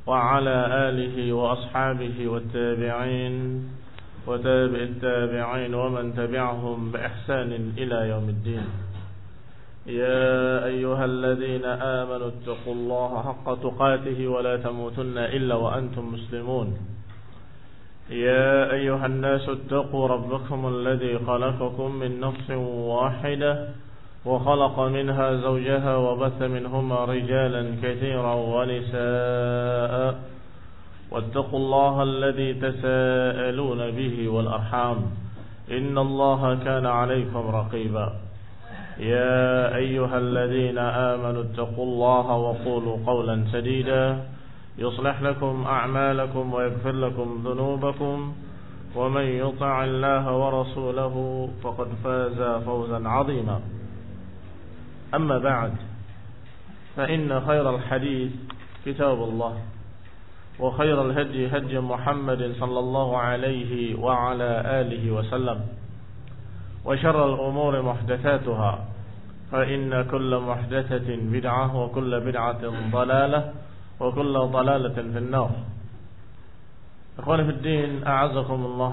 وعلى آله وأصحابه والتابعين وتابع التابعين ومن تبعهم بإحسان إلى يوم الدين. يا أيها الذين آمنوا اتقوا الله حق تقاته ولا تموتن إلا وأنتم مسلمون. يا أيها الناس اتقوا ربكم الذي خلقكم من نفس واحدة وخلق منها زوجها وبث منهما رجالا كثيرا ونساء واتقوا الله الذي تساءلون به والأرحام إن الله كان عليكم رقيبا. يا أيها الذين آمنوا اتقوا الله وقولوا قولا سديدا يصلح لكم أعمالكم ويغفر لكم ذنوبكم ومن يطع الله ورسوله فقد فاز فوزا عظيما. أما بعد فإن خير الحديث كتاب الله وخير الهدي هدي محمد صلى الله عليه وعلى آله وسلم وشر الأمور محدثاتها فإن كل محدثة بدعة وكل بدعة ضلالة وكل ضلالة في النار. Ikhwan fillah, a'azzakumullah.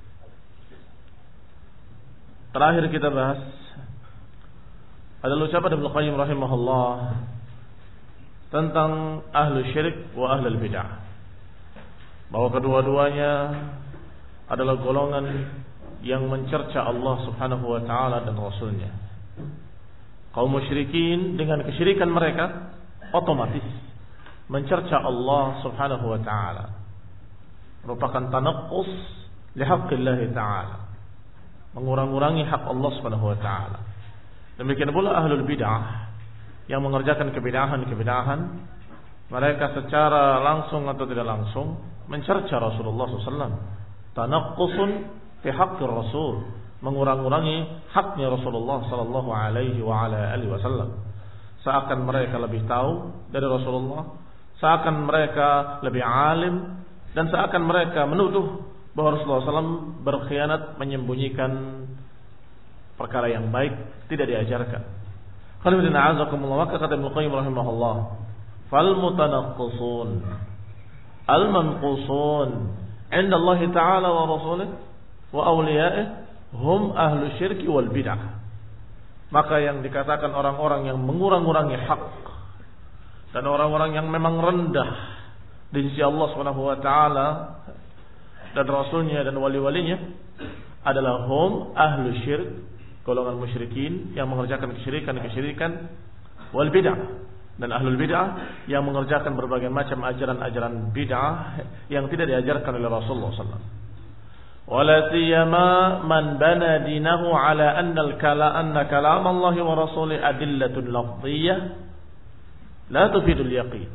Terakhir kita bahas adalah ucapan Ibnu Qayyim rahimahullah tentang ahlu syirik wa ahlul bid'ah, bahwa kedua-duanya adalah golongan yang mencerca Allah subhanahu wa ta'ala dan Rasulnya. Kaum musyrikin dengan kesyirikan mereka otomatis mencerca Allah subhanahu wa ta'ala, merupakan tanaqqus li haqqillah ta'ala, mengurang-urangi hak Allah subhanahu wa ta'ala. Demikian pula ahlul bid'ah yang mengerjakan kebidahan-kebidahan, mereka secara langsung atau tidak langsung mencerca Rasulullah SAW. Tanaqqusun fi haqqir Rasul, mengurang-urangi haknya Rasulullah sallallahu alaihi wa ala alihi wasallam. Seakan mereka lebih tahu dari Rasulullah, seakan mereka lebih alim, dan seakan mereka menuduh bahwa Rasulullah SAW berkhianat, menyembunyikan perkara yang baik, tidak diajarkan. Khalifina azakumullah, maka kata Ibnu Qayyim rahimahullah, fal mutanaqqisun al manqusun 'inda Allah ta'ala wa rasulih wa awliya'ih hum ahlu syirki wal bid'ah. Maka yang dikatakan orang-orang yang mengurang-urangi hak dan orang-orang yang memang rendah di sisi Allah Subhanahu wa taala dan rasulnya dan wali-walinya adalah hum ahlu syirk, golongan musyrikin yang mengerjakan kesyirikan wal bid'ah, dan ahlul bid'ah yang mengerjakan berbagai macam ajaran-ajaran bid'ah yang tidak diajarkan oleh Rasulullah SAW. Wala siyama man bana dinahu ala anna kalam Allah wa rasulih adillatun lafdhiyyah la tufidul yaqin.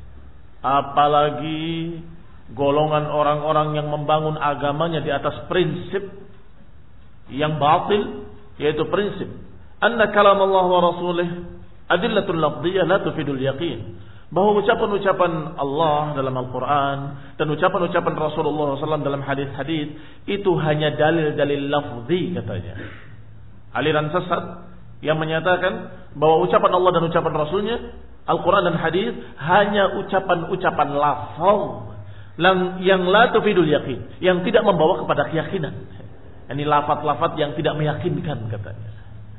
Apalagi golongan orang-orang yang membangun agamanya di atas prinsip yang batil, yaitu prinsip anna kalam Allah wa rasulih adillatul lafdhiyyah la tufidul yaqin, bahwa ucapan-ucapan Allah dalam Al-Quran dan ucapan-ucapan Rasulullah SAW dalam hadis-hadis itu hanya dalil-dalil lafzi katanya. Aliran sesat yang menyatakan bahwa ucapan Allah dan ucapan Rasulnya, Al-Quran dan hadis hanya ucapan-ucapan lafaz yang la tufidul yaqin, yang tidak membawa kepada keyakinan. Ini lafaz-lafaz yang tidak meyakinkan katanya.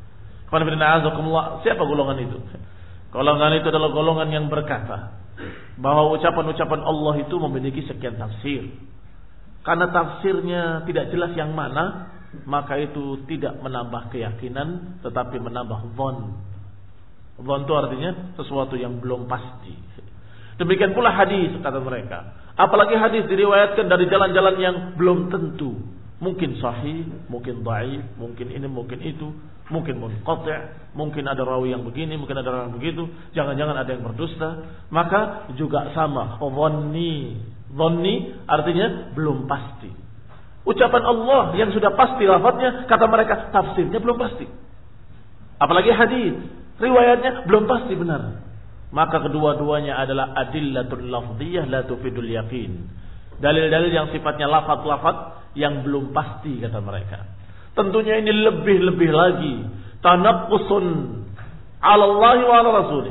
Siapa golongan itu? Golongan itu adalah golongan yang berkata bahwa ucapan-ucapan Allah itu memiliki sekian tafsir. Karena tafsirnya tidak jelas yang mana, maka itu tidak menambah keyakinan, tetapi menambah dhon. Dhon itu artinya sesuatu yang belum pasti. Demikian pula hadis, kata mereka. Apalagi hadis diriwayatkan dari jalan-jalan yang belum tentu. Mungkin sahih, mungkin dhaif, mungkin ini, mungkin itu, mungkin munqati', mungkin ada rawi yang begini, mungkin ada rawi yang begitu, jangan-jangan ada yang berdusta. Maka juga sama, dhanni artinya belum pasti. Ucapan Allah yang sudah pasti lafadznya, kata mereka tafsirnya belum pasti. Apalagi hadis, riwayatnya belum pasti benar. Maka kedua-duanya adalah adillatul lafdhiyah la tufidul yaqin. Dalil-dalil yang sifatnya lafaz-lafaz yang belum pasti, kata mereka. Tentunya ini lebih-lebih lagi tanaqqusun 'ala Allah wa 'ala rasulih.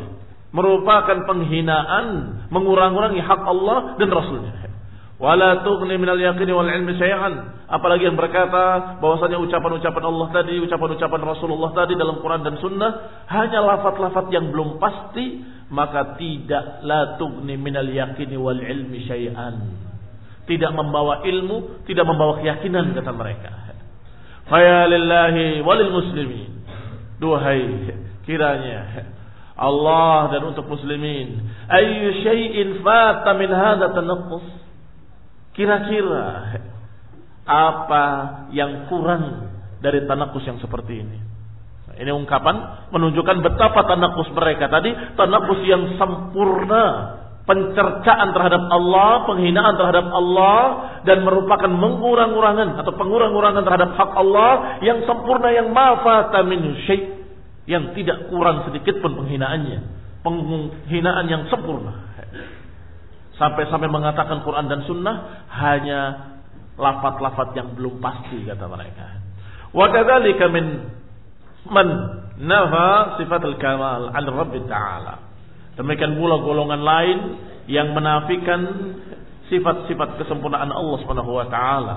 merupakan penghinaan, mengurang-urangi hak Allah dan Rasulnya. Wala tughni minal yaqini wal ilmi syai'an. Apalagi yang berkata bahwasanya ucapan-ucapan Allah tadi, ucapan-ucapan Rasulullah tadi dalam Quran dan Sunnah hanya lafaz-lafaz yang belum pasti, maka tidak la tughni minal yaqini wal ilmi syai'an. Tidak membawa ilmu, tidak membawa keyakinan, kata mereka. Fa lillahi walil muslimin. Duhai kiranya Allah dan untuk muslimin, ayyu syai'in fata min hadza tanaqqus. Kira-kira apa yang kurang dari tanakus yang seperti ini? Nah, ini ungkapan menunjukkan betapa tanakus mereka tadi, tanakus yang sempurna, pencercaan terhadap Allah, penghinaan terhadap Allah, dan merupakan mengurang-urangan atau pengurang-urangan terhadap hak Allah yang sempurna, yang ma fata min syai', yang tidak kurang sedikit pun penghinaannya, penghinaan yang sempurna. Sampai-sampai mengatakan Quran dan Sunnah hanya lafaz-lafaz yang belum pasti, kata mereka. Wa kadzalika man nafa sifatul kamal 'an Rabb Ta'ala. Demikian pula golongan lain yang menafikan sifat-sifat kesempurnaan Allah Subhanahu wa taala.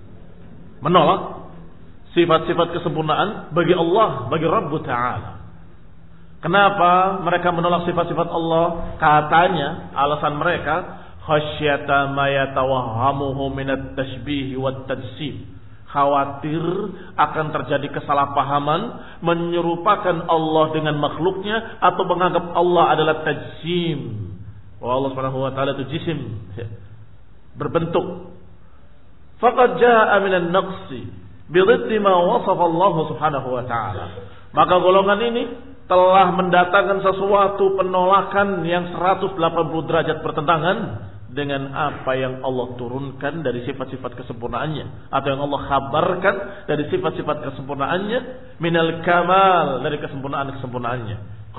Menolak sifat-sifat kesempurnaan bagi Allah, bagi Rabb Ta'ala. Kenapa mereka menolak sifat-sifat Allah? Katanya, alasan mereka, khasyata ma yatawahhamuhu minat tashbih wat tajsim. Khawatir akan terjadi kesalahpahaman menyerupakan Allah dengan makhluknya atau menganggap Allah adalah tajsim. Allah Subhanahu wa taala itu jisim, berbentuk. Faqad jaa minan naqsi bi dhiddi ma wasafa Allah Subhanahu wa taala. Maka golongan ini telah mendatangkan sesuatu penolakan yang 180 derajat bertentangan dengan apa yang Allah turunkan dari sifat-sifat kesempurnaannya, atau yang Allah kabarkan dari sifat-sifat kesempurnaannya, minal kamal, dari kesempurnaan-kesempurnaannya.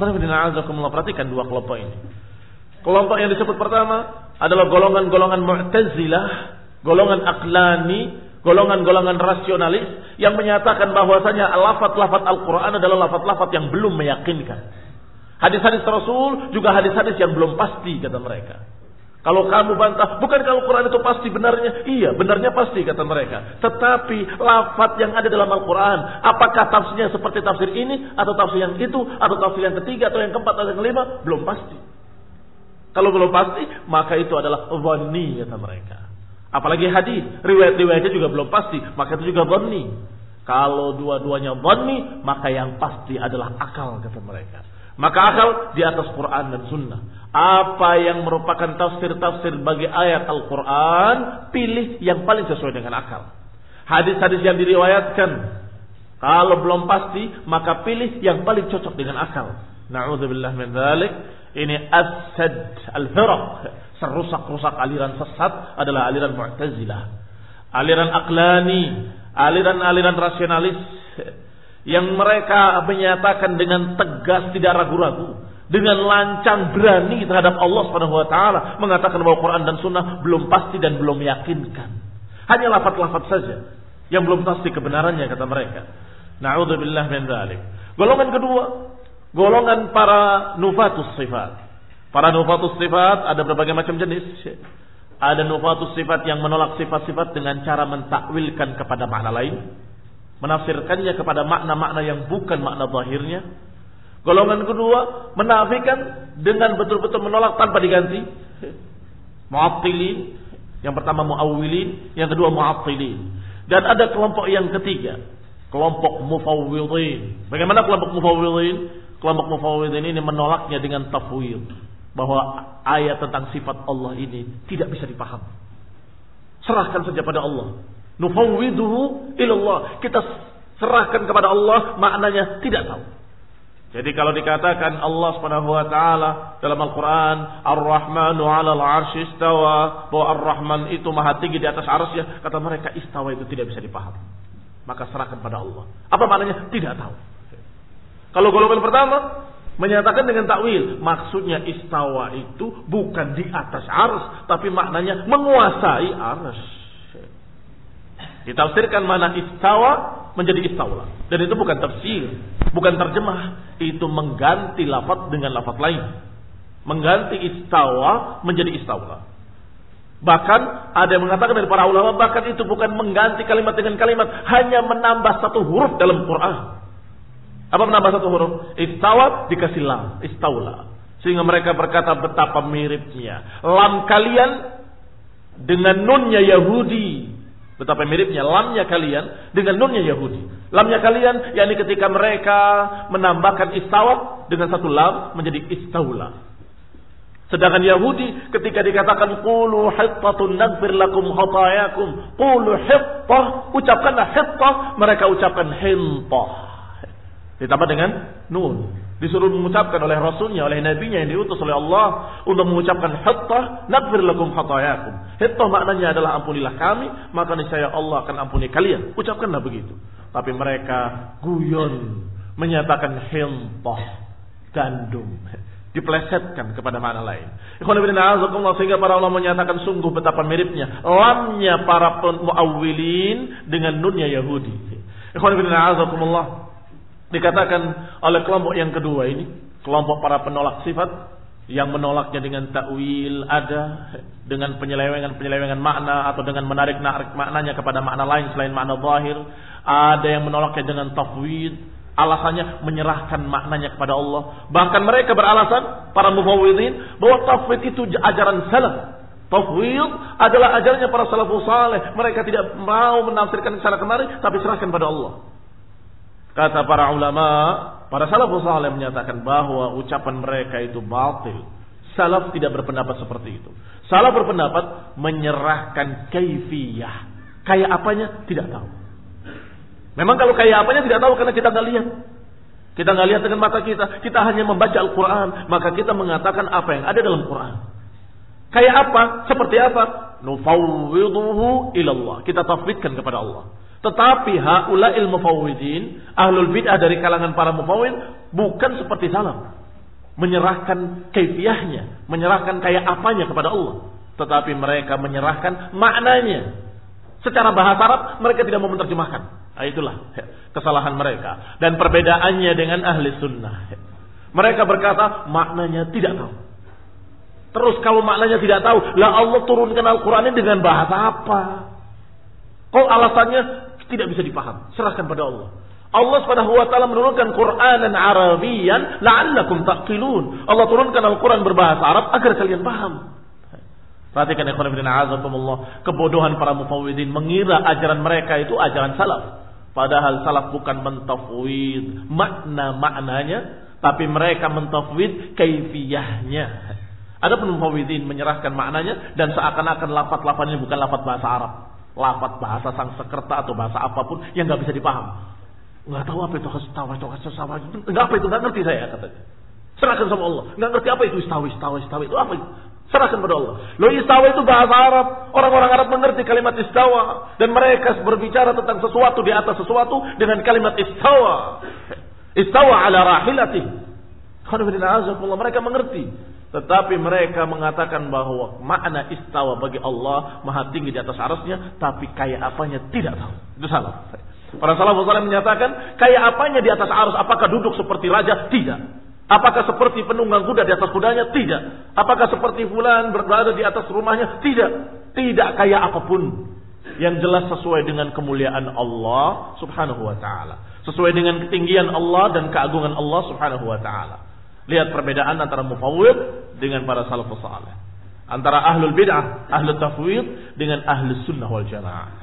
Perhatikan dua kelompok ini. Kelompok yang disebut pertama adalah golongan-golongan Mu'tazilah, golongan Aqlani, golongan-golongan rasionalis yang menyatakan bahwasanya lafaz-lafaz Al-Quran adalah lafaz-lafaz yang belum meyakinkan. Hadis-hadis Rasul juga hadis-hadis yang belum pasti, kata mereka. Kalau kamu bantah, bukan kalau Quran itu pasti benarnya? Iya, benarnya pasti, kata mereka. Tetapi lafaz yang ada dalam Al-Quran, apakah tafsirnya seperti tafsir ini, atau tafsir yang itu, atau tafsir yang ketiga, atau yang keempat, atau yang kelima? Belum pasti. Kalau belum pasti, maka itu adalah dhanni, kata mereka. Apalagi hadis, riwayat-riwayatnya juga belum pasti, maka itu juga dhanni. Kalau dua-duanya dhanni, maka yang pasti adalah akal, kata mereka. Maka akal di atas Quran dan Sunnah. Apa yang merupakan tafsir-tafsir bagi ayat Al-Quran, pilih yang paling sesuai dengan akal. Hadis-hadis yang diriwayatkan, kalau belum pasti, maka pilih yang paling cocok dengan akal. Na'udzubillah min dzalik. Ini as-sad al-firaq, serusak-rusak aliran sesat adalah aliran Mu'tazilah, aliran Aqlani, aliran-aliran rasionalis yang mereka menyatakan dengan tegas, tidak ragu-ragu, dengan lancang berani terhadap Allah Subhanahu wa taala, mengatakan bahwa Quran dan Sunnah belum pasti dan belum meyakinkan. Hanya lafaz-lafaz saja yang belum pasti kebenarannya, kata mereka. Na'udzubillah min dzalik. Golongan kedua, golongan para nufatus sifat. Para nufatus sifat ada berbagai macam jenis. Ada nufatus sifat yang menolak sifat-sifat dengan cara mentakwilkan kepada makna lain, menafsirkannya kepada makna-makna yang bukan makna zahirnya. Golongan kedua menafikan dengan betul-betul menolak tanpa diganti. Mu'attilin, yang pertama mu'awwilin, yang kedua mu'attilin. Dan ada kelompok yang ketiga, kelompok mufawwidhin. Bagaimana kelompok mufawwidhin? Kelompok mufawwidhin ini menolaknya dengan tafwid, bahwa ayat tentang sifat Allah ini tidak bisa dipahami. Serahkan saja pada Allah. Nufawwiduhu ilallah. Kita serahkan kepada Allah, maknanya tidak tahu. Jadi kalau dikatakan Allah Subhanahu wa taala dalam Al-Qur'an, Ar-Rahmanu 'alal 'arsy istawa, bahwa Ar-Rahman itu maha tinggi di atas arsy-Nya, kata mereka istawa itu tidak bisa dipahami. Maka serahkan pada Allah. Apa maknanya? Tidak tahu. Kalau golongan pertama menyatakan dengan takwil, maksudnya istawa itu bukan di atas arsy, tapi maknanya menguasai arsy. Ditafsirkan mana istawa menjadi istaula, dan itu bukan tafsir, bukan terjemah, itu mengganti lafaz dengan lafaz lain. Mengganti istawa menjadi istaula. Bahkan ada yang mengatakan dari para ulama, bahkan itu bukan mengganti kalimat dengan kalimat, hanya menambah satu huruf dalam Quran. Apa menambah satu huruf? Istawa dikasih lam, istaula. Sehingga mereka berkata betapa miripnya lam kalian dengan nunnya Yahudi. Betapa miripnya lamnya kalian dengan nunnya Yahudi. Lamnya kalian, yakni ketika mereka menambahkan istawa dengan satu lam menjadi istaula. Sedangkan Yahudi ketika dikatakan qulu hittatun naghfir lakum khatayakum, qulu hittah, ucapkanlah hittah, mereka ucapkan hintah. Ditambah dengan nun. Disuruh mengucapkan oleh rasulnya, oleh nabinya yang diutus oleh Allah untuk mengucapkan hittah, naghfir lakum khatayakum. Hittah maknanya adalah ampunilah kami, maka niscaya Allah akan ampuni kalian. Ucapkanlah begitu. Tapi mereka guyon menyatakan hintah, gandum. Dipelesetkan kepada makna lain. Ikhwan fillah a'azakumullah, sehingga para ulama menyatakan sungguh betapa miripnya lamnya para muawwilin dengan nunnya Yahudi. Ikhwan fillah a'azakumullah, dikatakan oleh kelompok yang kedua ini, kelompok para penolak sifat yang menolaknya dengan takwil, ada dengan penyelewengan makna atau dengan menarik maknanya kepada makna lain selain makna zahir, ada yang menolaknya dengan tafwid. Alasannya menyerahkan maknanya kepada Allah. Bahkan mereka beralasan, para mufawwidhin, bahwa tafwid itu ajaran salaf. Tafwid adalah ajarannya para salafus saleh. Mereka tidak mau menafsirkan secara kemari, tapi serahkan pada Allah. Kata para ulama, para salafus saleh menyatakan bahwa ucapan mereka itu batil. Salaf tidak berpendapat seperti itu. Salaf berpendapat menyerahkan kaifiyah. Kayak apanya tidak tahu. Memang kalau kayak apanya tidak tahu karena kita nggak lihat. Kita nggak lihat dengan mata kita. Kita hanya membaca Al-Quran. Maka kita mengatakan apa yang ada dalam Quran. Kayak apa? Seperti apa? Nufawwiduhu ilallah. Kita tafwidkan kepada Allah. Tetapi haula'il mufawwidin, ahlul bid'ah dari kalangan para mufawwid, bukan seperti salaf. Menyerahkan kaifiyahnya. Menyerahkan kayak apanya kepada Allah. Tetapi mereka menyerahkan maknanya. Secara bahasa Arab mereka tidak mau menerjemahkan. Nah, itulah kesalahan mereka. Dan perbedaannya dengan ahli sunnah. Mereka berkata maknanya tidak tahu. Terus kalau maknanya tidak tahu, lah Allah turunkan Al-Quran dengan bahasa apa? Kok alasannya tidak bisa dipaham? Serahkan pada Allah. Allah Subhanahu wa taala menurunkan Qur'anan Arabiyyan la'allakum taqilun. Allah turunkan Al-Quran berbahasa Arab agar kalian paham. Perhatikan ikhwan fillah a'azakumullah, kebodohan para mufawwidin mengira ajaran mereka itu ajaran salaf. Padahal salaf bukan mentafwid maknanya, tapi mereka mentafwid kaifiyahnya. Adapun mufawwidin menyerahkan maknanya dan seakan-akan lafaz-lafaz ini bukan lafaz bahasa Arab, lafaz bahasa Sanskerta atau bahasa apapun yang enggak bisa dipaham. Enggak tahu apa itu istawa, enggak apa itu, enggak ngerti saya katanya. Serahkan sama Allah. Enggak ngerti apa itu istawa itu apa itu? Serahkan pada Allah. Lo istawa itu bahasa Arab. Orang-orang Arab mengerti kalimat istawa. Dan mereka berbicara tentang sesuatu di atas sesuatu dengan kalimat istawa. Istawa ala rahilatih. Mereka mengerti. Tetapi mereka mengatakan bahwa makna istawa bagi Allah maha tinggi di atas arasnya. Tapi kayak apanya tidak tahu. Itu salah. Para salafus saleh menyatakan kayak apanya di atas aras. Apakah duduk seperti raja? Tidak. Apakah seperti penunggang kuda di atas kudanya? Tidak. Apakah seperti fulan berada di atas rumahnya? Tidak. Tidak kayak apapun. Yang jelas sesuai dengan kemuliaan Allah subhanahu wa ta'ala. Sesuai dengan ketinggian Allah dan keagungan Allah subhanahu wa ta'ala. Lihat perbedaan antara mufawwid dengan para salafus saleh. Antara ahlul bid'ah, ahlul tafwid dengan ahlus sunnah wal jamaah.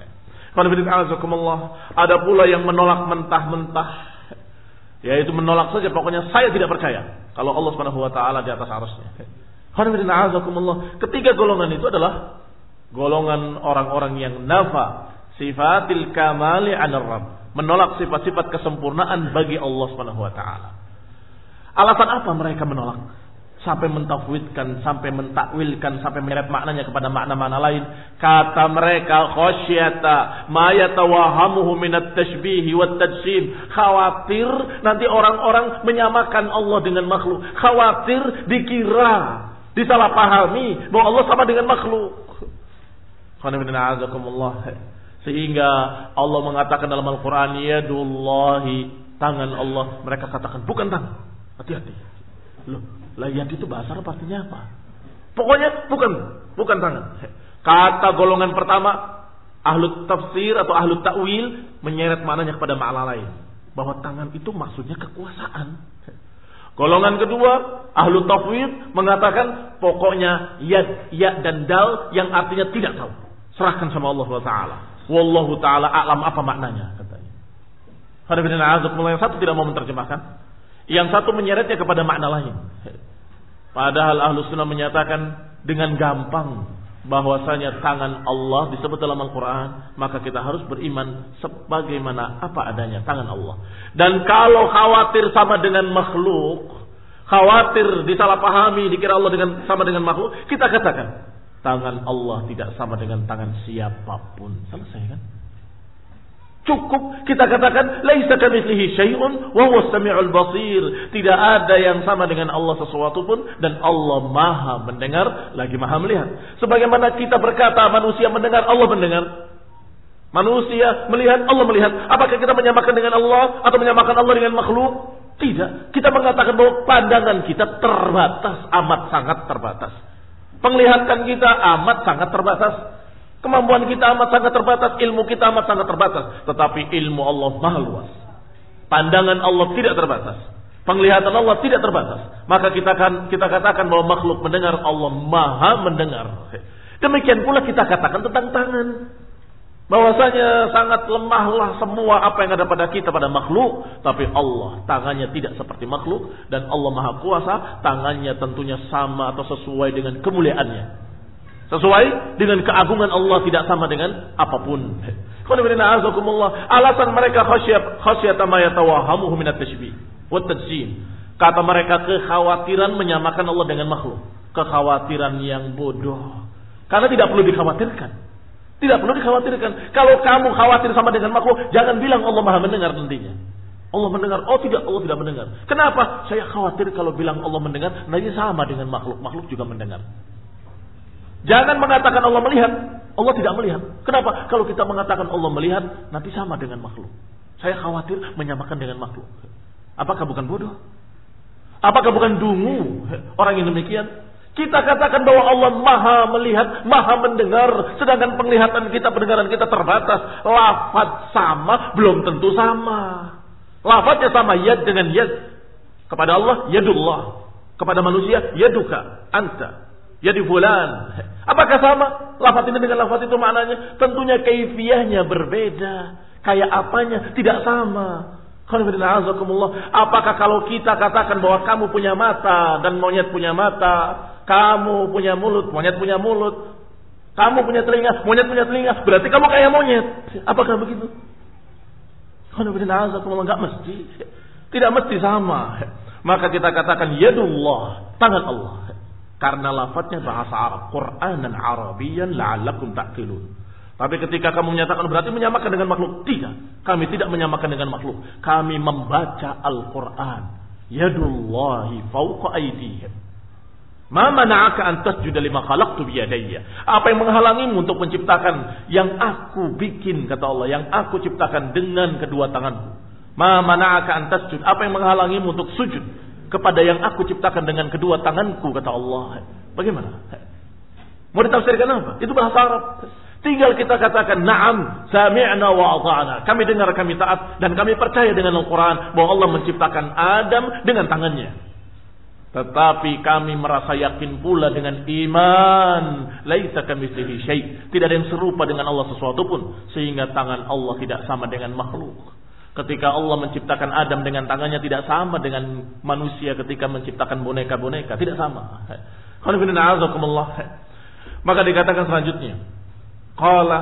Ada pula yang menolak mentah-mentah. Yaitu menolak saja, pokoknya saya tidak percaya kalau Allah Subhanahu wa taala di atas arasnya. Ketiga golongan itu adalah golongan orang-orang yang nafa sifatil kamali 'ala Rabb, menolak sifat-sifat kesempurnaan bagi Allah Subhanahu wa taala. Alasan apa mereka menolak? Sampai mentafwidkan, sampai mentakwilkan, sampai menyeret maknanya kepada makna-makna lain. Kata mereka, khasyata ma yatawahamuhu minat tashbihi wat tajsim. Khawatir nanti orang-orang menyamakan Allah dengan makhluk. Khawatir dikira, disalahpahami bahwa Allah sama dengan makhluk. Sehingga Allah mengatakan dalam Al-Quran, yadullahi, tangan Allah. Mereka katakan bukan tangan. Hati-hati. Lah yad itu bahasa Arab artinya apa? Pokoknya bukan tangan. Kata golongan pertama, ahlu tafsir atau ahlu ta'wil menyeret maknanya kepada makna lain, bahwa tangan itu maksudnya kekuasaan. Golongan kedua, ahlu tafwid mengatakan pokoknya yad, ya dan dal yang artinya tidak tahu. Serahkan sama Allah SWT. Wallahu ta'ala a'lam apa maknanya, katanya. Yang satu tidak mau menerjemahkan, yang satu menyeretnya kepada makna lain. Padahal ahlu sunnah menyatakan dengan gampang bahwasanya tangan Allah disebut dalam Al-Quran, maka kita harus beriman sebagaimana apa adanya tangan Allah. Dan kalau khawatir sama dengan makhluk, khawatir disalahpahami, dikira Allah sama dengan makhluk, kita katakan tangan Allah tidak sama dengan tangan siapapun. Selesai kan? Cukup kita katakan laisa kamitslihi syai'un wa huwas samiul basir. Tidak ada yang sama dengan Allah sesuatu pun, dan Allah Maha mendengar lagi Maha melihat. Sebagaimana kita berkata manusia mendengar, Allah mendengar. Manusia melihat, Allah melihat. Apakah kita menyamakan dengan Allah atau menyamakan Allah dengan makhluk? Tidak. Kita mengatakan bahwa pandangan kita terbatas, amat sangat terbatas. Penglihatan kita amat sangat terbatas. Kemampuan kita amat sangat terbatas, ilmu kita amat sangat terbatas. Tetapi ilmu Allah maha luas. Pandangan Allah tidak terbatas. Penglihatan Allah tidak terbatas. Maka kita katakan bahwa makhluk mendengar, Allah maha mendengar. Demikian pula kita katakan tentang tangan. Bahwasanya sangat lemahlah semua apa yang ada pada kita, pada makhluk. Tapi Allah, tangannya tidak seperti makhluk. Dan Allah maha kuasa, tangannya tentunya sama atau sesuai dengan kemuliaannya. Sesuai dengan keagungan Allah, tidak sama dengan apapun. Alasan mereka khasyata ma yatawahamuhu min at-tashbih wa at-tajsim. Kata mereka kekhawatiran menyamakan Allah dengan makhluk. Kekhawatiran yang bodoh. Karena tidak perlu dikhawatirkan. Tidak perlu dikhawatirkan. Kalau kamu khawatir sama dengan makhluk, jangan bilang Allah maha mendengar nantinya. Allah mendengar. Oh tidak, Allah tidak mendengar. Kenapa? Saya khawatir kalau bilang Allah mendengar, nanti sama dengan makhluk. Makhluk juga mendengar. Jangan mengatakan Allah melihat. Allah tidak melihat. Kenapa? Kalau kita mengatakan Allah melihat, nanti sama dengan makhluk. Saya khawatir menyamakan dengan makhluk. Apakah bukan bodoh? Apakah bukan dungu orang yang demikian? Kita katakan bahwa Allah maha melihat, maha mendengar. Sedangkan penglihatan kita, pendengaran kita terbatas. Lafaz sama, belum tentu sama. Lafaznya sama, yad dengan yad. Kepada Allah, yadullah. Kepada manusia, yaduka, anta. Yadi fulan. Apakah sama lafaz ini dengan lafaz itu maknanya? Tentunya kaifiyahnya berbeda. Kayak apanya tidak sama. Apakah kalau kita katakan bahwa kamu punya mata dan monyet punya mata, kamu punya mulut, monyet punya mulut, kamu punya telinga, monyet punya telinga, berarti kamu kayak monyet? Apakah begitu? Enggak mesti. Tidak mesti sama. Maka kita katakan yadullah, tangan Allah. Karena lafadznya bahasa Arab, Qur'anan Arabiyan la'allakum ta'qilun. Tapi ketika kamu menyatakan berarti menyamakan dengan makhluk, tidak. Kami tidak menyamakan dengan makhluk. Kami membaca Al-Qur'an. Yadullahi fawqa aydihim. Ma mana'aka an tasjuda lima khalaqtu biyadayya. Apa yang menghalangimu untuk menciptakan yang aku bikin, kata Allah, yang aku ciptakan dengan kedua tanganku. Ma mana'aka an tasjud. Apa yang menghalangimu untuk sujud kepada yang aku ciptakan dengan kedua tanganku, kata Allah. Bagaimana? Mau ditafsirkan apa? Itu bahasa Arab. Tinggal kita katakan na'am, sami'na wa ata'na. Kami dengar, kami taat, dan kami percaya dengan Al-Quran bahwa Allah menciptakan Adam dengan tangannya. Tetapi kami merasa yakin pula dengan iman, laisa kamitslihi syai'. Tidak ada yang serupa dengan Allah sesuatu pun, sehingga tangan Allah tidak sama dengan makhluk. Ketika Allah menciptakan Adam dengan tangannya tidak sama dengan manusia ketika menciptakan boneka-boneka, tidak sama. Maka dikatakan selanjutnya, qala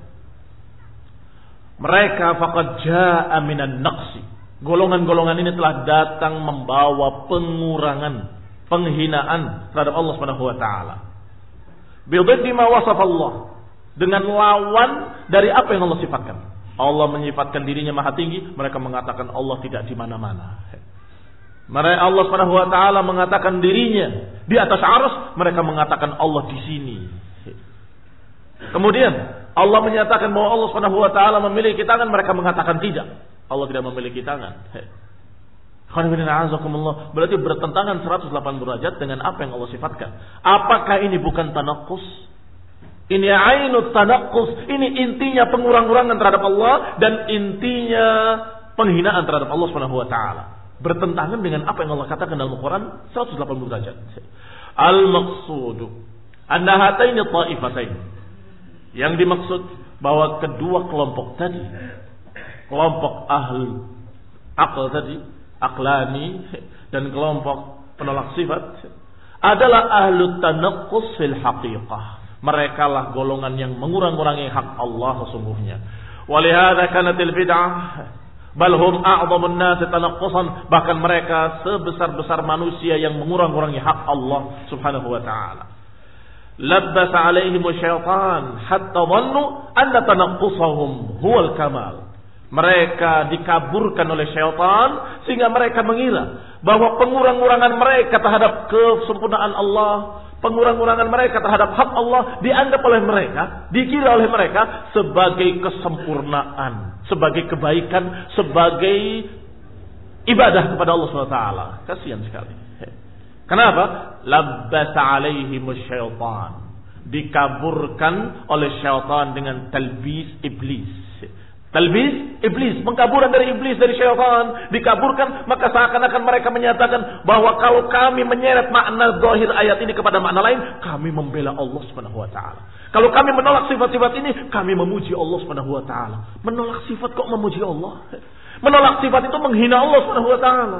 mereka faqad jaa'a minan naqsi. Golongan-golongan ini telah datang membawa pengurangan, penghinaan terhadap Allah Subhanahu wa taala. Bididdi ma wasafa Allah, dengan lawan dari apa yang Allah sifatkan. Allah menyifatkan dirinya maha tinggi, mereka mengatakan Allah tidak di mana-mana. Mereka Allah Subhanahu wa taala mengatakan dirinya di atas arsy, mereka mengatakan Allah di sini. Kemudian Allah menyatakan bahwa Allah Subhanahu wa taala memiliki tangan, mereka mengatakan tidak. Allah tidak memiliki tangan. Berarti bertentangan 180 derajat dengan apa yang Allah sifatkan. Apakah ini bukan tanaqqus? Ini ainut tanaqqus. Ini intinya pengurang-urangan terhadap Allah dan intinya penghinaan terhadap Allah Subhanahu wa taala. Bertentangan dengan apa yang Allah katakan dalam Al-Qur'an 180 derajat. Al-maqsudu anna hataini ta'ifatain. Yang dimaksud bahwa kedua kelompok tadi, kelompok ahli akal tadi, aqlani, dan kelompok penolak sifat adalah ahlu tanaqqus fil haqiqah. Mereka lah golongan yang mengurang-urangi hak Allah sesungguhnya. Walihada kanatil bid'ah bal hum a'dhamun nas tanaqqusan, bahkan mereka sebesar-besar manusia yang mengurang-urangi hak Allah Subhanahu wa taala. Labbasa alaihim syaitan hatta dhannu anna tanaqqusahum huwal kamal. Mereka dikaburkan oleh syaitan sehingga mereka mengira bahwa pengurang-urangan mereka terhadap kesempurnaan Allah, pengurang-urangan mereka terhadap hak Allah dianggap oleh mereka, dikira oleh mereka sebagai kesempurnaan, sebagai kebaikan, sebagai ibadah kepada Allah SWT. Kasihan sekali. Kenapa? Labbasa alaihimus syaitan. Dikaburkan oleh syaitan dengan talbis iblis. Talbis iblis, mengkaburan dari iblis, dari syaitan, dikaburkan, maka seakan-akan mereka menyatakan bahwa kalau kami menyeret makna zahir ayat ini kepada makna lain, kami membela Allah Subhanahu wa taala. Kalau kami menolak sifat-sifat ini, kami memuji Allah Subhanahu wa taala. Menolak sifat kok memuji Allah? Menolak sifat itu menghina Allah Subhanahu wa taala.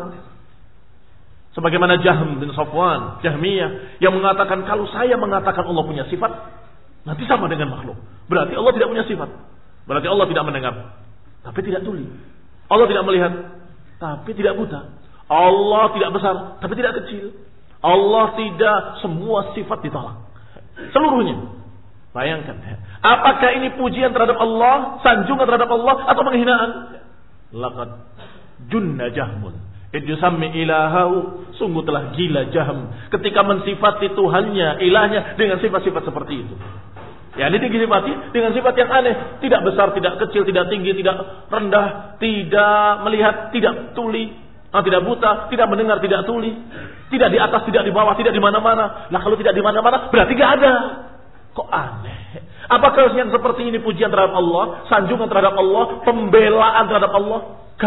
Sebagaimana Jahm bin Safwan, Jahmiyah, yang mengatakan kalau saya mengatakan Allah punya sifat, nanti sama dengan makhluk. Berarti Allah tidak punya sifat. Berarti Allah tidak mendengar, tapi tidak tuli. Allah tidak melihat, tapi tidak buta. Allah tidak besar, tapi tidak kecil. Allah tidak, semua sifat ditolak. Seluruhnya. Bayangkan. Apakah ini pujian terhadap Allah, sanjungan terhadap Allah, atau penghinaan? Laqad junna Jahmun Yusammi ilahahu, sungguh telah gila Jahm ketika mensifati Tuhannya, ilahnya dengan sifat-sifat seperti itu. Ya, ini disifati dengan sifat yang aneh, tidak besar, tidak kecil, tidak tinggi, tidak rendah, tidak melihat, tidak tuli, tidak buta, tidak mendengar, tidak tuli, tidak di atas, tidak di bawah, tidak di mana-mana. Nah, kalau tidak di mana-mana berarti tidak ada. Kok aneh? Apakah yang seperti ini pujian terhadap Allah, sanjungan terhadap Allah, pembelaan terhadap Allah?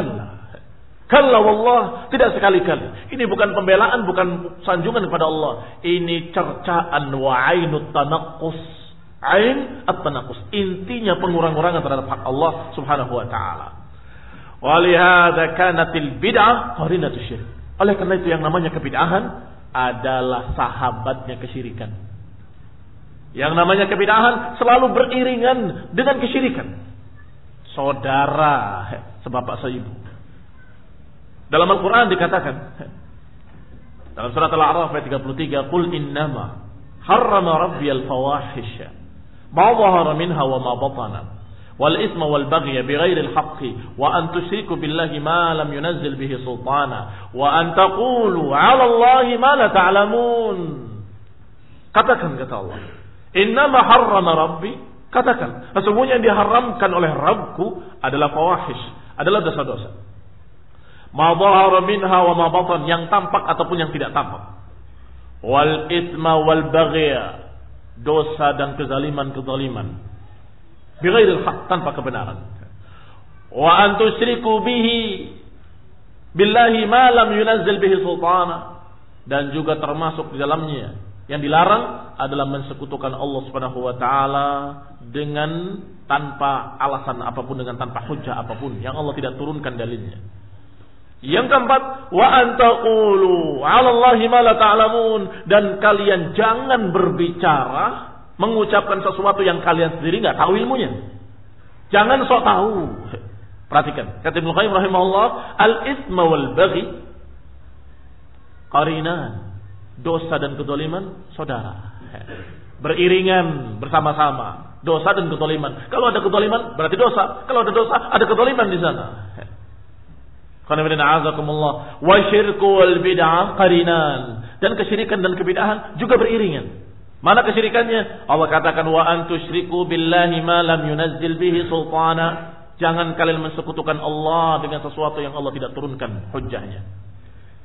Kalla wallah, tidak sekali-kali. Ini bukan pembelaan, bukan sanjungan kepada Allah. Ini cercaan wa ainut tanaqqus. Ain at-tanaqqus. Intinya pengurang-urangan terhadap hak Allah Subhanahu wa taala. Wa lihadza kanatil bid'ah qarinatu syirik. Oleh karena itu yang namanya kebid'ahan adalah sahabatnya kesyirikan. Yang namanya kebid'ahan selalu beriringan dengan kesyirikan. Saudara sebapak seibu. Dalam Al-Quran dikatakan dalam surat Al-A'raf ayat 33, "Qul innama harrama rabbiyal fawahisha ma dhahara minha wa ma batana wal isma wal baghya bighairi al-haqqi wa an tusyriku billahi ma lam yunazzil bihi sultana wa an taqulu 'ala Allahi ma la ta'lamun." Katakan, kata Allah, "Innama harrama rabbi." Katakan, sesungguhnya yang diharamkan oleh Rabbku adalah fawahish, adalah dosa-dosa. Ma dhahara minha wa ma batan, yang tampak ataupun yang tidak tampak. Wal itsma wal baghya, dosa dan kezaliman-kezaliman. Bighairil haq, tanpa kebenaran. Wa an tusyriku billahi ma lam yunazzil bihi sultana, dan juga termasuk di dalamnya yang dilarang adalah mensekutukan Allah Subhanahu wa taala dengan tanpa alasan apapun, dengan tanpa hujjah apapun yang Allah tidak turunkan dalilnya. Yang keempat, wa antaqulu 'ala Allahi ma la ta'lamun, dan kalian jangan berbicara, mengucapkan sesuatu yang kalian sendiri enggak tahu ilmunya. Jangan sok tahu. Perhatikan, kata Ibnu Qayyim rahimahullah, al-itsma wal baghi qarinan, dosa dan kezaliman saudara. Beriringan, bersama-sama. Dosa dan kezaliman. Kalau ada kezaliman berarti dosa. Kalau ada dosa, ada kezaliman di sana. Wa syirku wal bid'ah qarinan, dan kesyirikan dan kebid'ahan juga beriringan. Mana kesyirikannya? Allah katakan wa antusyriku billahi ma lam yunazzil bihi sultana. Jangan kalian mensekutukan Allah dengan sesuatu yang Allah tidak turunkan hujjahnya.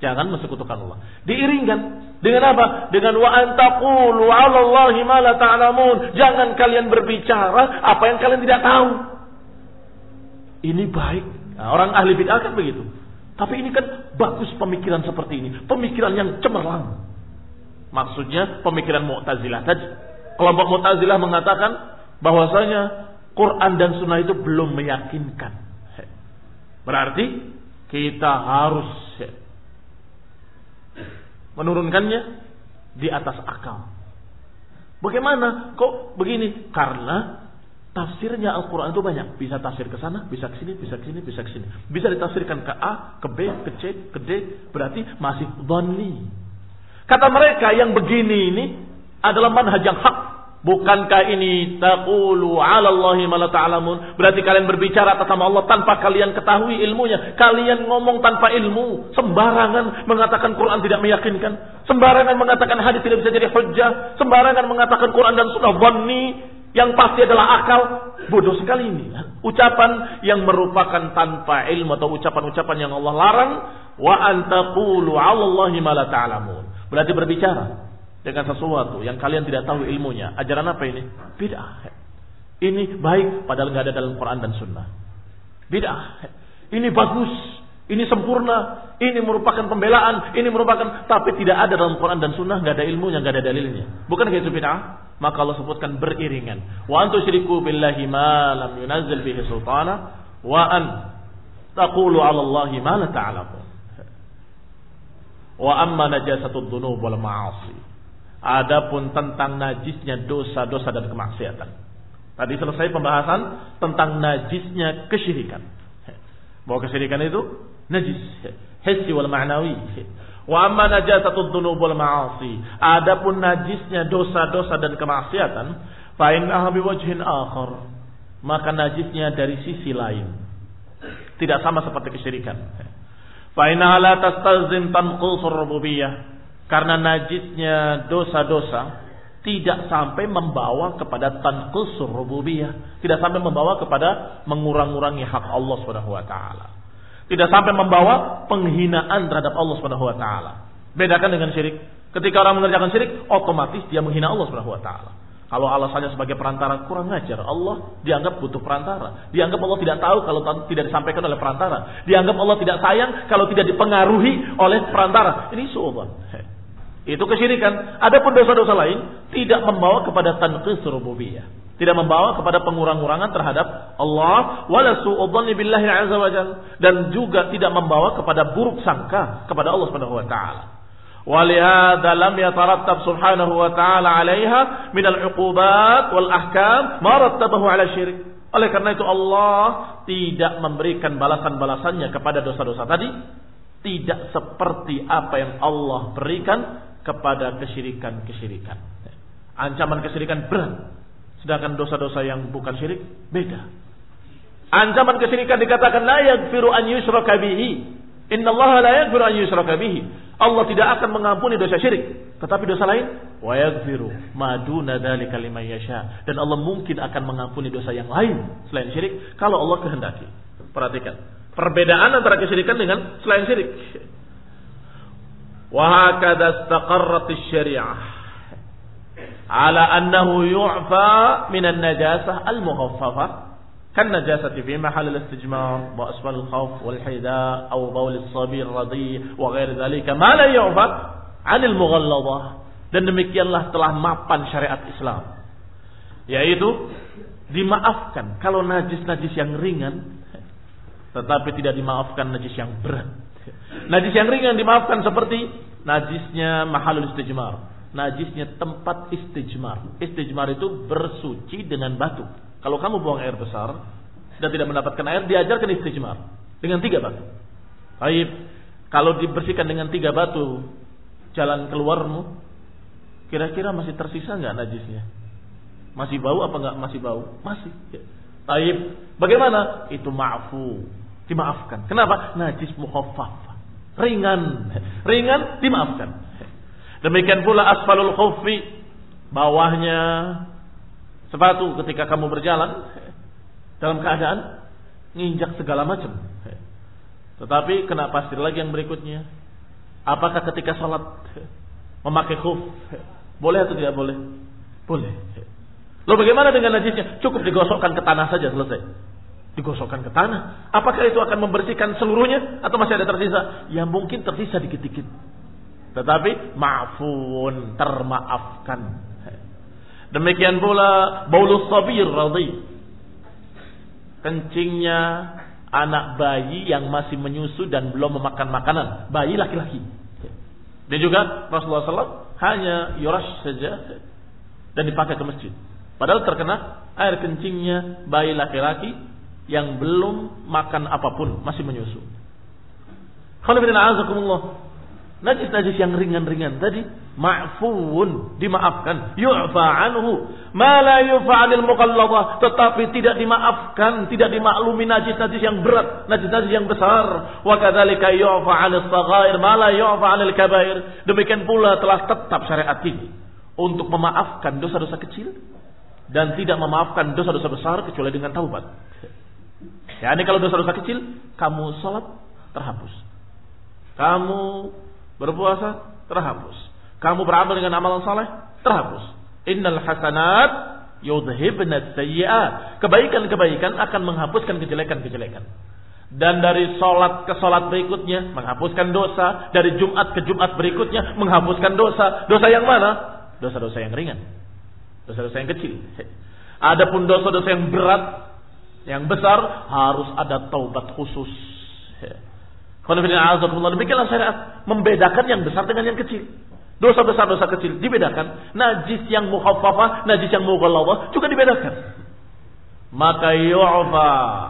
Jangan mensekutukan Allah. Diiringkan dengan apa? Dengan wa antaqulu 'ala Allahi ma la ta'lamun. Jangan kalian berbicara apa yang kalian tidak tahu. Ini baik. Nah, orang ahli bid'ah kan begitu. Tapi ini kan bagus pemikiran seperti ini. Pemikiran yang cemerlang. Maksudnya pemikiran Mu'tazilah tadi. Kelompok Mu'tazilah mengatakan bahwasanya Quran dan Sunnah itu belum meyakinkan. Berarti kita harus menurunkannya di atas akal. Bagaimana kok begini? Karena tafsirnya Al-Quran itu banyak. Bisa tafsir ke sana, bisa ke sini, bisa ke sini, bisa ke sini. Bisa ditafsirkan ke A, ke B, ke C, ke D. Berarti masih dhanni. Kata mereka yang begini ini adalah manhaj yang hak. Bukankah ini taqulu 'ala Allahi ma la ta'lamun? Berarti kalian berbicara atas nama Allah tanpa kalian ketahui ilmunya. Kalian ngomong tanpa ilmu, sembarangan mengatakan Quran tidak meyakinkan, sembarangan mengatakan hadis tidak bisa jadi hujjah, sembarangan mengatakan Quran dan Sunnah dhanni, yang pasti adalah akal. Bodoh sekali ini. Ucapan yang merupakan tanpa ilmu atau ucapan-ucapan yang Allah larang. Wa antaqulu 'ala Allahi ma la ta'lamun. Berarti berbicara dengan sesuatu yang kalian tidak tahu ilmunya. Ajaran apa ini? Bid'ah. Ini baik padahal nggak ada dalam Quran dan Sunnah. Bid'ah. Ini bagus, ini sempurna, ini merupakan pembelaan, ini merupakan, tapi tidak ada dalam Quran dan Sunnah, nggak ada ilmunya, nggak ada dalilnya. Bukan kayak itu bid'ah? Maka Allah sebutkan beriringan. Wa antu syiriku billahi ma lam yunazzil bihi sultana wa an taqulu 'ala Allahi ma la ta'lamun. Wa amma najasatud dzunub wal ma'asi. Adapun tentang najisnya dosa-dosa dan kemaksiatan. Tadi selesai pembahasan tentang najisnya kesyirikan. Bahwa kesyirikan itu najis, hissi wal ma'nawi. Wa amma najasatud dzunub wal ma'asi. Adapun najisnya dosa-dosa dan kemaksiatan, fa innaha biwajhin akhar. Maka najisnya dari sisi lain. Tidak sama seperti kesyirikan. Fa innaha la tastalzim tanqusur rububiyyah. Karena najisnya dosa-dosa tidak sampai membawa kepada tanqusur rububiyah, tidak sampai membawa kepada mengurang-urangi hak Allah Subhanahu wa taala. Tidak sampai membawa penghinaan terhadap Allah Subhanahu wa taala. Bedakan dengan syirik. Ketika orang mengerjakan syirik, otomatis dia menghina Allah Subhanahu wa taala. Kalau alasannya sebagai perantara, kurang ajar. Allah dianggap butuh perantara. Dianggap Allah tidak tahu kalau tidak disampaikan oleh perantara. Dianggap Allah tidak sayang kalau tidak dipengaruhi oleh perantara. Ini su'udzon. Itu kesyirikan. Adapun dosa-dosa lain tidak membawa kepada tanqis rububiyah, tidak membawa kepada pengurang-urangan terhadap Allah, wala su'udzanni billahi azza wajalla, dan juga tidak membawa kepada buruk sangka kepada Allah Subhanahu wa taala. Walihada lam yatarattab subhanahu wa ta'ala 'alaiha min al-'uqubat wal ahkam ma rattabahu 'ala syirik. Oleh karena itu Allah tidak memberikan balasan-balasannya kepada dosa-dosa tadi, tidak seperti apa yang Allah berikan kepada kesyirikan-kesyirikan. Ancaman kesyirikan berat, sedangkan dosa-dosa yang bukan syirik beda. Ancaman kesyirikan dikatakan la yaghfiru an yushraka bihi. Innallaha la yaghfiru an yushraka bihi. Allah tidak akan mengampuni dosa syirik, tetapi dosa lain wa yaghfiru ma duna dzalika liman yasha. Dan Allah mungkin akan mengampuni dosa yang lain selain syirik kalau Allah kehendaki. Perhatikan perbedaan antara kesyirikan dengan selain syirik. Wa hakadha istaqarrat asy-syari'ah ala annahu yu'fa min an-najasah al-mukhaffafah kan najasati fi mahall al-istijmar wa asfal al-khawf wal hida aw bawl as-sabir radhi wa ghair dhalika ma la yu'fa 'an al-mughalladah. Dan demikianlah telah mapan syariat Islam, yaitu dimaafkan kalau najis-najis yang ringan, tetapi tidak dimaafkan najis yang berat. Najis yang ringan dimaafkan seperti najisnya mahalul istijmar, najisnya tempat istijmar. Istijmar itu bersuci dengan batu. Kalau kamu buang air besar dan tidak mendapatkan air, diajarkan istijmar dengan 3 batu. Baik, kalau dibersihkan dengan 3 batu jalan keluarmu, kira-kira masih tersisa nggak najisnya? Masih bau apa nggak masih bau? Masih. Baik, bagaimana? Itu ma'fu, dimaafkan. Kenapa? Najis mukhaffaf, ringan dimaafkan. Demikian pula asfalul khuffi, bawahnya sepatu ketika kamu berjalan dalam keadaan nginjak segala macam, tetapi kena pasir lagi yang berikutnya, Apakah ketika sholat memakai khuf boleh atau tidak boleh? Boleh. Lalu bagaimana dengan najisnya? Cukup digosokkan ke tanah saja, selesai. Digosokkan ke tanah. Apakah itu akan membersihkan seluruhnya atau masih ada tersisa? Ya mungkin tersisa dikit-dikit. Tetapi ma'fun, termaafkan. Demikian pula baulus sabir radhi. Kencingnya anak bayi yang masih menyusu dan belum memakan makanan, bayi laki-laki. Dan juga Rasulullah SAW hanya yurash saja dan dipakai ke masjid. Padahal terkena air kencingnya bayi laki-laki yang belum makan apapun, masih menyusu. Najis-najis yang ringan-ringan tadi ma'fuun, dimaafkan, yu'fa anhu ma la yu'fa 'anil muqalladah, tetapi tidak dimaafkan, tidak dimaklumi najis-najis yang berat, najis-najis yang besar. Wa kadzalika yu'fa 'anil saghair ma la yu'fa 'anil kabair. Demikian pula telah tetap syariat ini untuk memaafkan dosa-dosa kecil dan tidak memaafkan dosa-dosa besar kecuali dengan taubat. Ya, ini kalau dosa-dosa kecil, kamu salat terhapus. Kamu berpuasa terhapus. Kamu beramal dengan amalan saleh terhapus. Innal hasanat yudhibna sayyi'at. Kebaikan-kebaikan akan menghapuskan kejelekan-kejelekan. Dan dari salat ke salat berikutnya menghapuskan dosa, dari Jumat ke Jumat berikutnya menghapuskan dosa. Dosa yang mana? Dosa-dosa yang ringan. Dosa-dosa yang kecil. Adapun dosa-dosa yang berat, yang besar, harus ada taubat khusus. Demikianlah syariat membedakan yang besar dengan yang kecil. Dosa besar, dosa kecil dibedakan. Najis yang mukhaffafah, najis yang mughalladhah juga dibedakan. Maka yu'fa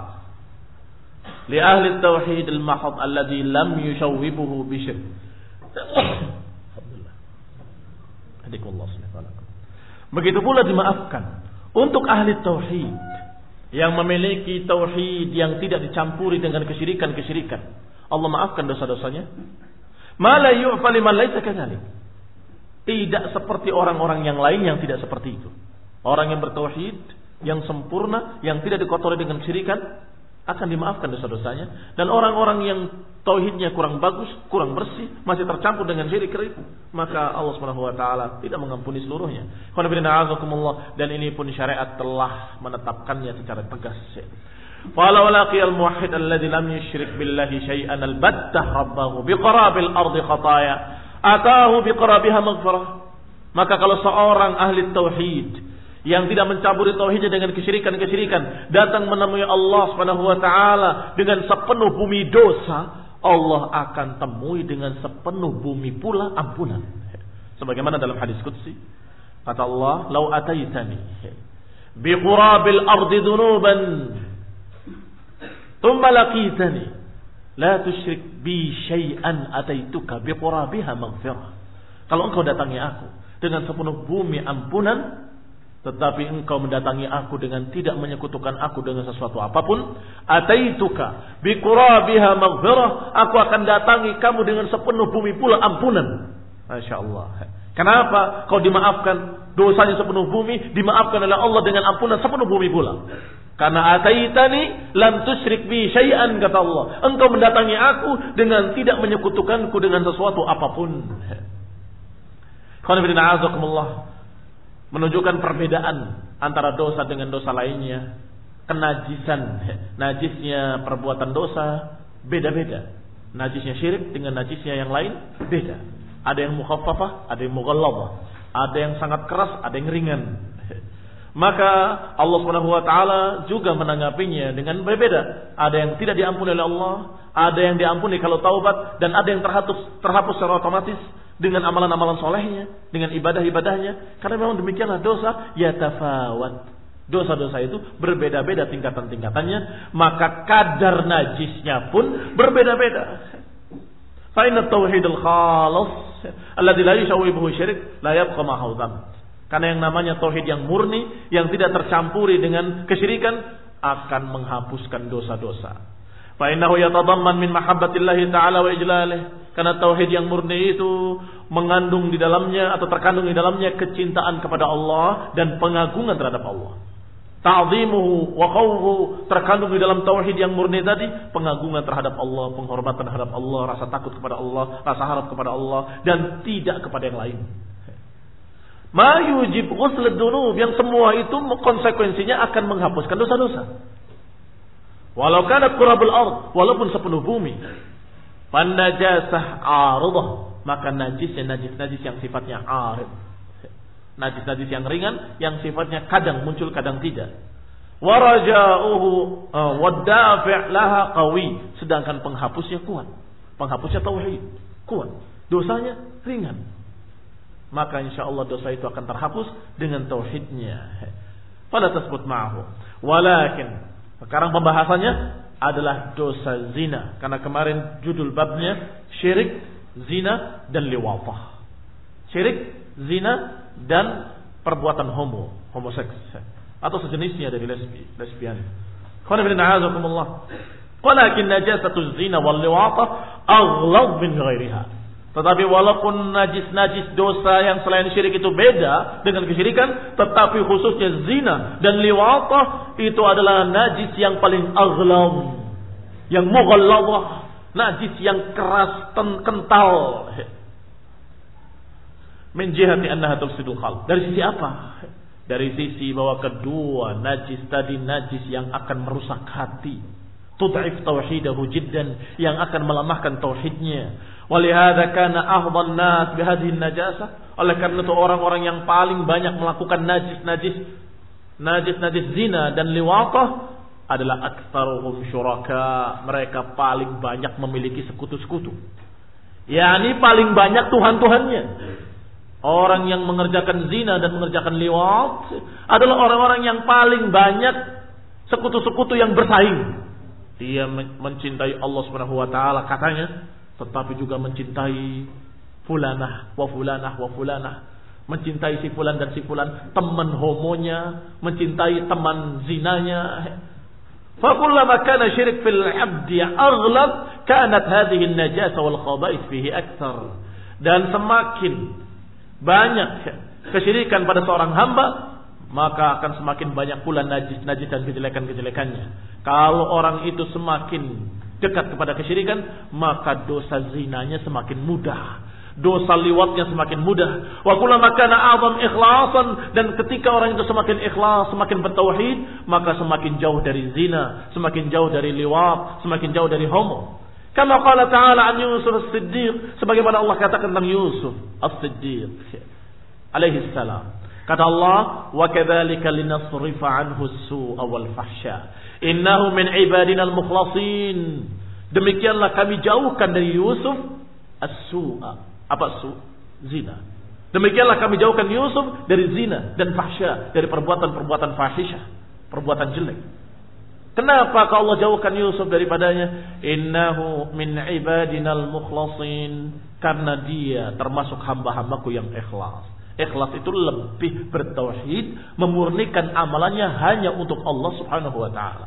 li ahli tauhid al-mahad alladhi lam yushawwibuhu bi syirk. Alhamdulillah. Hadikullah subhanahu. Begitu pula dimaafkan untuk ahli tauhid yang memiliki tauhid yang tidak dicampuri dengan kesyirikan-kesyirikan. Allah maafkan dosa-dosanya. Ma la yu'fa liman laysa kadzalik. Tidak seperti orang-orang yang lain yang tidak seperti itu. Orang yang bertauhid, yang sempurna, yang tidak dikotori dengan kesyirikan, akan dimaafkan dosa-dosanya. Dan orang-orang yang tauhidnya kurang bagus, kurang bersih, masih tercampur dengan syirik, maka Allah Subhanahu wa taala tidak mengampuni seluruhnya. Dan ini pun syariat telah menetapkannya secara tegas. Qala walaqiyal muwahhid alladhi lam yusyrik billahi syai'an albattah rabbahu biqarabil ardi khataya atahu biqarabiha maghfirah. Maka kalau seorang ahli tauhid yang tidak mencampuri tauhidnya dengan kesyirikan-kesyirikan datang menemui Allah Subhanahu wa taala dengan sepenuh bumi dosa, Allah akan temui dengan sepenuh bumi pula ampunan. Sebagaimana dalam hadis qudsi, kata Allah, "Lau ataitani biqarabil ardi dhunuban thumma laqitani la tusyrik bi syai'an ataituka biqarabiha maghfirah." Kalau engkau datangi aku dengan sepenuh bumi ampunan, tetapi engkau mendatangi aku dengan tidak menyekutukan aku dengan sesuatu apapun, ataituka biqarabiha maghfirah, aku akan datangi kamu dengan sepenuh bumi pula ampunan. Masyaallah. Kenapa kau dimaafkan dosanya sepenuh bumi, dimaafkan oleh Allah dengan ampunan sepenuh bumi pula? Karena ataitani lam tusyrik bi syai'an, kata Allah. Engkau mendatangi aku dengan tidak menyekutukanku dengan sesuatu apapun. Khonibidina azakumullah, menunjukkan perbedaan antara dosa dengan dosa lainnya. Kenajisan, najisnya perbuatan dosa beda-beda. Najisnya syirik dengan najisnya yang lain beda. Ada yang mukhaffafah, ada yang mughalladhah. Ada yang sangat keras, ada yang ringan. Maka Allah Subhanahu wa taala juga menanggapinya dengan berbeda. Ada yang tidak diampuni oleh Allah, ada yang diampuni kalau taubat, dan ada yang terhapus secara otomatis dengan amalan-amalan solehnya, dengan ibadah-ibadahnya. Karena memang demikianlah dosa yatafawat. Dosa-dosa itu berbeda-beda tingkatan-tingkatannya, maka kadar najisnya pun berbeda-beda. Fa inna tauhidul khalis alladzi la yushawwibuhu syirik la yabqa ma hawdam. Karena yang namanya tauhid yang murni, yang tidak tercampuri dengan kesyirikan, akan menghapuskan dosa-dosa. Fa innahu yatadamman min mahabbatillahi ta'ala wa ijlalih. Karena tauhid yang murni itu mengandung di dalamnya atau terkandung di dalamnya kecintaan kepada Allah dan pengagungan terhadap Allah. ta'zimuhu wa khawfuhu, terkandung di dalam tauhid yang murni tadi, pengagungan terhadap Allah, penghormatan terhadap Allah, rasa takut kepada Allah, rasa harap kepada Allah, dan tidak kepada yang lain. Ma yujib ghusl dzunub, yang semua itu konsekuensinya akan menghapuskan dosa-dosa. Walau kanat qurabul ard, walaupun sepenuh bumi. Fan najasah aridah, maka najisnya najis yang sifatnya arid. Najis-najis yang ringan, yang sifatnya kadang muncul, kadang tidak. Waraja'uhu wadafi' laha qawi, sedangkan penghapusnya kuat. Penghapusnya tauhid, kuat. Dosanya ringan. Maka insyaallah dosa itu akan terhapus dengan tauhidnya. Fala tasbut ma'ahu. Walakin, sekarang pembahasannya adalah dosa zina. Karena kemarin judul babnya syirik, zina, dan liwatah. Syirik, zina, dan perbuatan homoseks atau sejenisnya dari lesbian. Walakin najasatu zina wal liwatah aghlab min ghairiha. Tetapi walaupun najis dosa yang selain syirik itu beda dengan kesyirikan, tetapi khususnya zina dan liwatah itu adalah najis yang paling aghlab, yang mughalladhah, najis yang keras, kental. Min jihati annaha tufsidul khalq. Dari sisi apa? Dari sisi bahwa kedua najis tadi najis yang akan merusak hati. Tud'if tauhidahu jiddan, yang akan melemahkan tauhidnya. Walihada kana ahdan nas bihadhihi najasah. Oleh karena itu orang-orang yang paling banyak melakukan najis zina dan liwatah adalah aktsaruhum syuraka. Mereka paling banyak memiliki sekutu-sekutu. yakni paling banyak tuhan-tuhannya. Orang yang mengerjakan zina dan mengerjakan liwat adalah orang-orang yang paling banyak sekutu-sekutu yang bersaing. Dia mencintai Allah Subhanahu wa taala katanya, tetapi juga mencintai fulanah wa fulanah wa fulanah, mencintai si fulan dan si fulan, teman homonya, mencintai teman zinanya. Fa kullama kana syirik fil 'abdi aghlab, kanat hadhihi an-najasa wal khaba'ith fihi akthar. Dan semakin banyak kesyirikan pada seorang hamba, maka akan semakin banyak pula najis-najis dan kejelekan-kejelekannya. Kalau orang itu semakin dekat kepada kesyirikan, maka dosa zinanya semakin mudah, dosa liwatnya semakin mudah. Wa kullama kana a'zam ikhlasan, dan ketika orang itu semakin ikhlas, semakin bertauhid, maka semakin jauh dari zina, semakin jauh dari liwat, semakin jauh dari homo. Kama qala ta'ala an Yusuf as-Siddiq, sebagaimana Allah katakan tentang Yusuf as-Siddiq alaihi salam. Kata Allah, wa kadzalika linasrifa 'anhu as-su'a wal fahsya innahu min ibadina al-mukhlasin. Demikianlah kami jauhkan dari Yusuf as-su'a. Apa su? Zina. Demikianlah kami jauhkan Yusuf dari zina dan fahsya, dari perbuatan-perbuatan fahisyah, perbuatan jelek. Kenapa kalau Allah jauhkan Yusuf daripadanya? Innahu min ibadinal mukhlasin, karena dia termasuk hamba-hambaku yang ikhlas. Ikhlas itu lebih bertauhid, memurnikan amalannya hanya untuk Allah Subhanahu wa taala.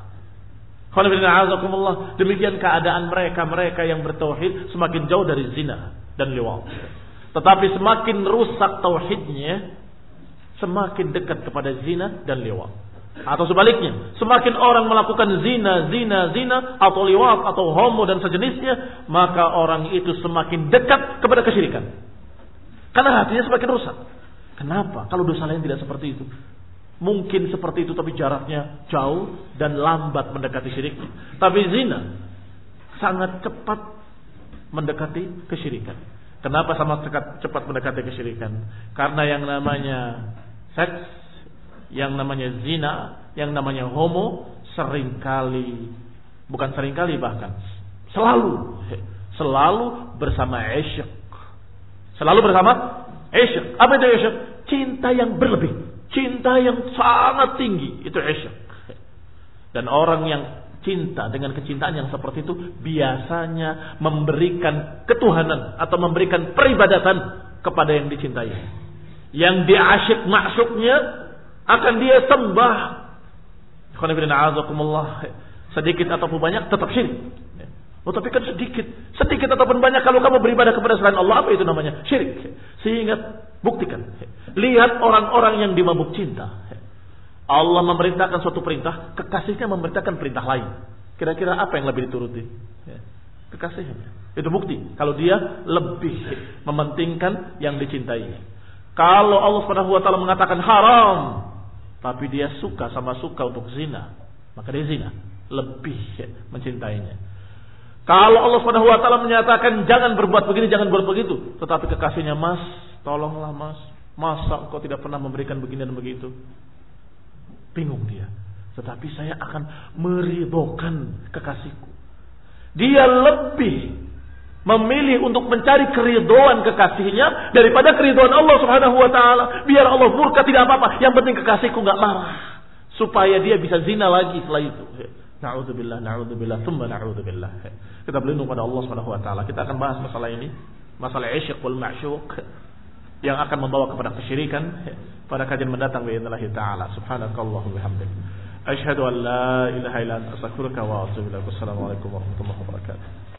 Demikian keadaan mereka yang bertauhid semakin jauh dari zina dan liwat. Tetapi semakin rusak tauhidnya, semakin dekat kepada zina dan liwat. Atau sebaliknya, semakin orang melakukan zina atau liwat atau homo dan sejenisnya, maka orang itu semakin dekat kepada kesyirikan. Karena hatinya semakin rusak. Kenapa? Kalau dosa lain tidak seperti itu. Mungkin seperti itu, tapi jaraknya jauh dan lambat mendekati syirik. Tapi zina sangat cepat mendekati kesyirikan. Kenapa sangat cepat mendekati kesyirikan? Karena yang namanya seks, yang namanya zina, yang namanya homo, bahkan selalu bersama isyq. Selalu bersama isyq. Apa itu isyq? Cinta yang berlebih, cinta yang sangat tinggi, itu isyq. Dan orang yang cinta dengan kecintaan yang seperti itu biasanya memberikan ketuhanan atau memberikan peribadatan kepada yang dicintai. Yang diasyik maksudnya akan dia sembah. Sedikit ataupun banyak tetap syirik. Oh, tapi kan sedikit ataupun banyak kalau kamu beribadah kepada selain Allah, apa itu namanya? Syirik. Sehingga buktikan. Lihat orang-orang yang dimabuk cinta. Allah memerintahkan suatu perintah, kekasihnya memerintahkan perintah lain. Kira-kira apa yang lebih dituruti? Ya, kekasihnya. Itu bukti kalau dia lebih mementingkan yang dicintainya. Kalau Allah Subhanahu wa taala mengatakan haram, tapi dia suka untuk zina, maka dia zina, lebih mencintainya. Kalau Allah Subhanahu wa taala menyatakan jangan berbuat begini, jangan berbuat begitu, tetapi kekasihnya, Mas, tolonglah Mas, masa engkau tidak pernah memberikan begini dan begitu? Bingung dia. Tetapi saya akan meridhokan kekasihku. Dia lebih memilih untuk mencari keridhaan kekasihnya daripada keridhaan Allah Subhanahu wa taala. Biar Allah murka tidak apa-apa, yang penting kekasihku enggak marah, supaya dia bisa zina lagi setelah itu. Na'udzubillah, tsumma na'udzubillah. Kita berlindung pada Allah Subhanahu wa taala. Kita akan bahas masalah ini, masalah isyiq wal ma'syuq yang akan membawa kepada kesyirikan pada kajian mendatang باذنillah taala. Subhanakallahumma bihamdik, asyhadu an la ilaha illa anta, astaghfiruka wa atubu ilaik. Wassalamualaikum warahmatullahi wabarakatuh.